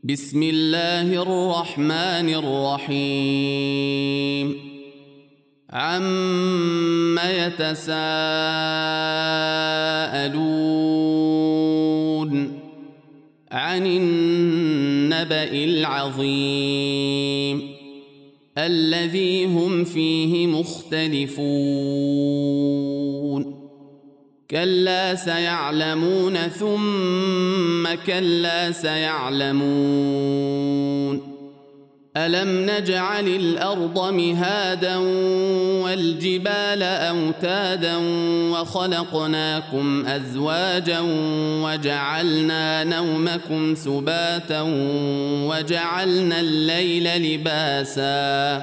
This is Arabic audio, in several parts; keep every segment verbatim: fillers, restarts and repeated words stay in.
بسم الله الرحمن الرحيم عم يتساءلون عن النبأ العظيم الذي هم فيه مختلفون كلا سيعلمون ثم كلا سيعلمون ألم نجعل الأرض مهادا والجبال أوتادا وخلقناكم أزواجا وجعلنا نومكم سباتا وجعلنا الليل لباسا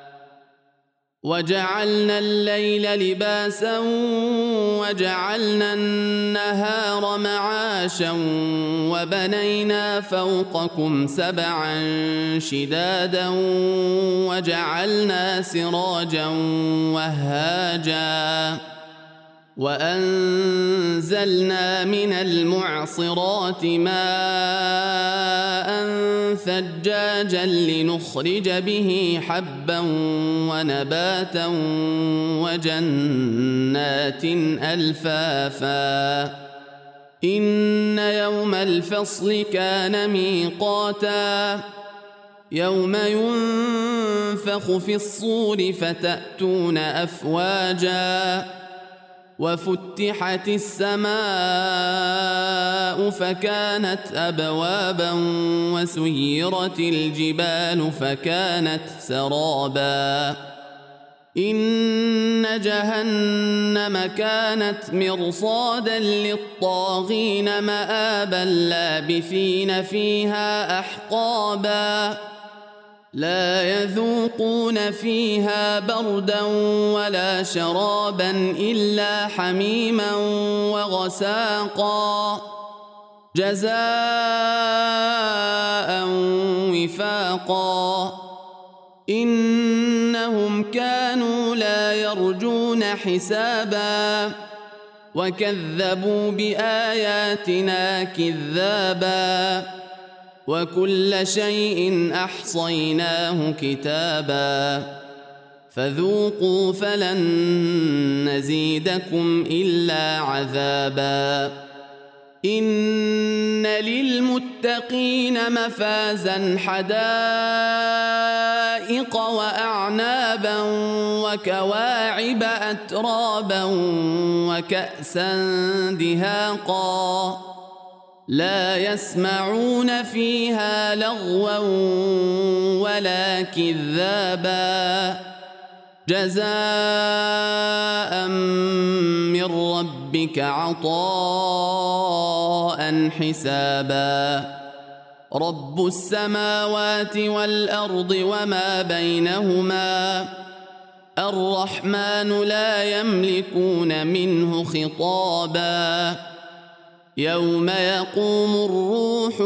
وجعلنا الليل لباسا وجعلنا النهار معاشا وبنينا فوقكم سبعا شدادا وجعلنا سراجا وهاجا وأنزلنا من المعصرات ماء ثجاجا لنخرج به حبا ونباتا وجنات ألفافا إن يوم الفصل كان ميقاتا يوم ينفخ في الصور فتأتون أفواجا وفتحت السماء فكانت أبوابا وسيرت الجبال فكانت سرابا إن جهنم كانت مرصادا للطاغين مآبا لابثين فيها أحقابا لا يذوقون فيها بردا ولا شرابا إلا حميما وغساقا جزاء وفاقا إنهم كانوا لا يرجون حسابا وكذبوا بآياتنا كذابا وكل شيء أحصيناه كتابا فذوقوا فلن نزيدكم إلا عذابا إن للمتقين مفازا حدائق وأعنابا وكواعب أترابا وكأسا دهاقا لا يسمعون فيها لغوا ولا كذابا جزاء من ربك عطاء حسابا رب السماوات والأرض وما بينهما الرحمن لا يملكون منه خطابا يوم يقوم الروح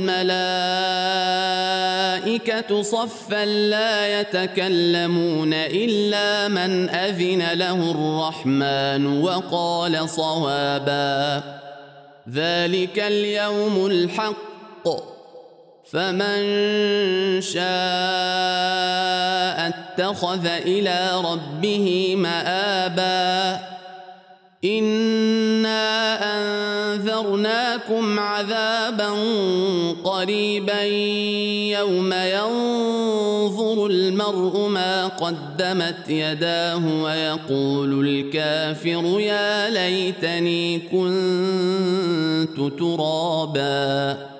والملائكة صفا لا يتكلمون إلا من أذن له الرحمن وقال صوابا ذلك اليوم الحق فمن شاء اتخذ إلى ربه مآبا إنا أنذرناكم عذابا قريبا يوم ينظر المرء ما قدمت يداه ويقول الكافر يا ليتني كنت ترابا.